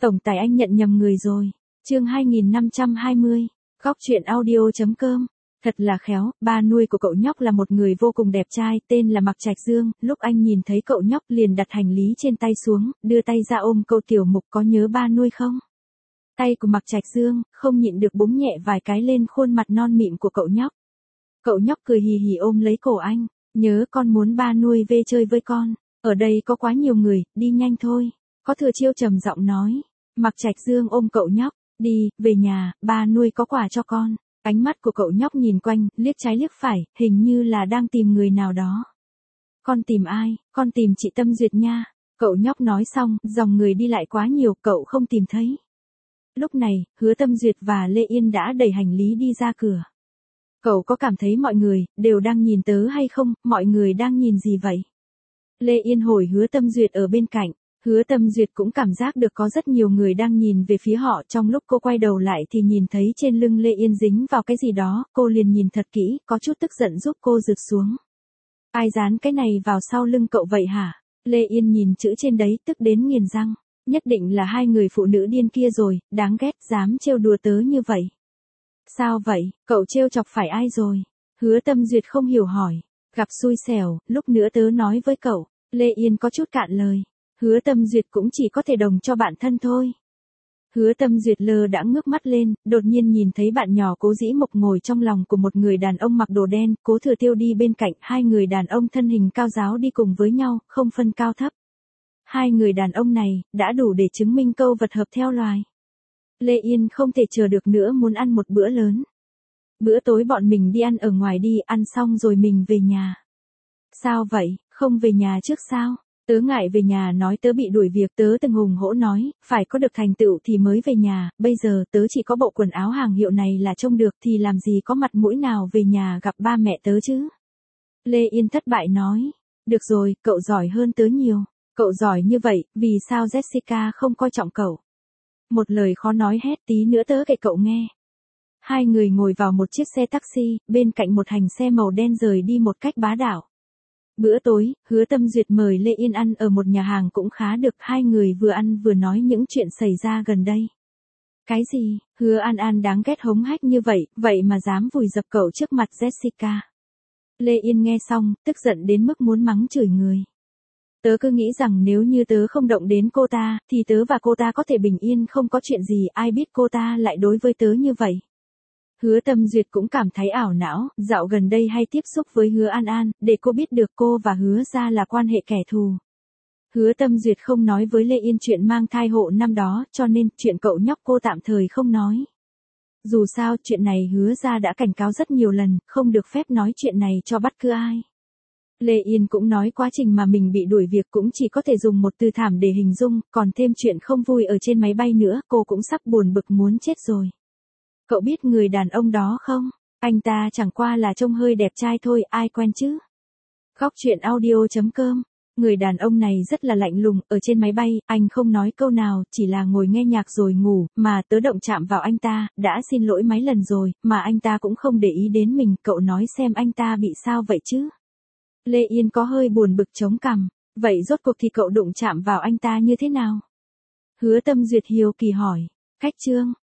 Tổng tài anh nhận nhầm người rồi. Chương 2520. Góc truyện audio.com. Thật là khéo, ba nuôi của cậu nhóc là một người vô cùng đẹp trai, tên là Mạc Trạch Dương. Lúc anh nhìn thấy cậu nhóc liền đặt hành lý trên tay xuống, đưa tay ra ôm cậu. Tiểu Mục, có nhớ ba nuôi không? Tay của Mạc Trạch Dương không nhịn được búng nhẹ vài cái lên khuôn mặt non mịn của cậu nhóc. Cậu nhóc cười hì hì ôm lấy cổ anh. Nhớ, con muốn ba nuôi về chơi với con. Ở đây có quá nhiều người, đi nhanh thôi. Có Thừa Chiêu trầm giọng nói. Mạc Trạch Dương ôm cậu nhóc. Đi, về nhà, ba nuôi có quà cho con. Ánh mắt của cậu nhóc nhìn quanh, liếc trái liếc phải, hình như là đang tìm người nào đó. Con tìm ai? Con tìm chị Tâm Duyệt nha. Cậu nhóc nói xong, dòng người đi lại quá nhiều, cậu không tìm thấy. Lúc này, Hứa Tâm Duyệt và Lê Yên đã đẩy hành lý đi ra cửa. Cậu có cảm thấy mọi người đều đang nhìn tớ hay không? Mọi người đang nhìn gì vậy? Lê Yên hỏi Hứa Tâm Duyệt ở bên cạnh. Hứa Tâm Duyệt cũng cảm giác được có rất nhiều người đang nhìn về phía họ. Trong lúc cô quay đầu lại thì nhìn thấy trên lưng Lê Yên dính vào cái gì đó, cô liền nhìn thật kỹ, có chút tức giận giúp cô rực xuống. Ai dán cái này vào sau lưng cậu vậy hả? Lê Yên nhìn chữ trên đấy, tức đến nghiền răng. Nhất định là hai người phụ nữ điên kia rồi, đáng ghét, dám trêu đùa tớ như vậy. Sao vậy, cậu trêu chọc phải ai rồi? Hứa Tâm Duyệt không hiểu hỏi. Gặp xui xẻo, lúc nữa tớ nói với cậu. Lê Yên có chút cạn lời. Hứa Tâm Duyệt cũng chỉ có thể đồng cho bạn thân thôi. Hứa Tâm Duyệt lơ đãng ngước mắt lên, đột nhiên nhìn thấy bạn nhỏ Cố Dĩ Mộc ngồi trong lòng của một người đàn ông mặc đồ đen, Cố Thừa Tiêu đi bên cạnh, hai người đàn ông thân hình cao ráo đi cùng với nhau, không phân cao thấp. Hai người đàn ông này, đã đủ để chứng minh câu vật hợp theo loài. Lê Yên không thể chờ được nữa muốn ăn một bữa lớn. Bữa tối bọn mình đi ăn ở ngoài đi, ăn xong rồi mình về nhà. Sao vậy, không về nhà trước sao? Tớ ngại về nhà nói tớ bị đuổi việc, tớ từng hùng hổ nói, phải có được thành tựu thì mới về nhà, bây giờ tớ chỉ có bộ quần áo hàng hiệu này là trông được thì làm gì có mặt mũi nào về nhà gặp ba mẹ tớ chứ. Lê Yên thất bại nói, được rồi, cậu giỏi hơn tớ nhiều, cậu giỏi như vậy, vì sao Jessica không coi trọng cậu? Một lời khó nói hết, tí nữa tớ kể cậu nghe. Hai người ngồi vào một chiếc xe taxi, bên cạnh một hành xe màu đen rời đi một cách bá đạo. Bữa tối, Hứa Tâm Duyệt mời Lê Yên ăn ở một nhà hàng cũng khá được, hai người vừa ăn vừa nói những chuyện xảy ra gần đây. Cái gì, Hứa An An đáng ghét hống hách như vậy, vậy mà dám vùi dập cậu trước mặt Jessica. Lê Yên nghe xong, tức giận đến mức muốn mắng chửi người. Tớ cứ nghĩ rằng nếu như tớ không động đến cô ta, thì tớ và cô ta có thể bình yên không có chuyện gì, ai biết cô ta lại đối với tớ như vậy. Hứa Tâm Duyệt cũng cảm thấy ảo não, dạo gần đây hay tiếp xúc với Hứa An An, để cô biết được cô và Hứa gia là quan hệ kẻ thù. Hứa Tâm Duyệt không nói với Lê Yên chuyện mang thai hộ năm đó, cho nên chuyện cậu nhóc cô tạm thời không nói. Dù sao chuyện này Hứa gia đã cảnh cáo rất nhiều lần, không được phép nói chuyện này cho bất cứ ai. Lê Yên cũng nói quá trình mà mình bị đuổi việc cũng chỉ có thể dùng một từ thảm để hình dung, còn thêm chuyện không vui ở trên máy bay nữa, cô cũng sắp buồn bực muốn chết rồi. Cậu biết người đàn ông đó không? Anh ta chẳng qua là trông hơi đẹp trai thôi, ai quen chứ? Góc truyện audio.com. Người đàn ông này rất là lạnh lùng, ở trên máy bay, anh không nói câu nào, chỉ là ngồi nghe nhạc rồi ngủ, mà tớ động chạm vào anh ta, đã xin lỗi mấy lần rồi, mà anh ta cũng không để ý đến mình, cậu nói xem anh ta bị sao vậy chứ? Lê Yên có hơi buồn bực chống cằm, vậy rốt cuộc thì cậu đụng chạm vào anh ta như thế nào? Hứa Tâm Duyệt hiếu kỳ hỏi, cách chương.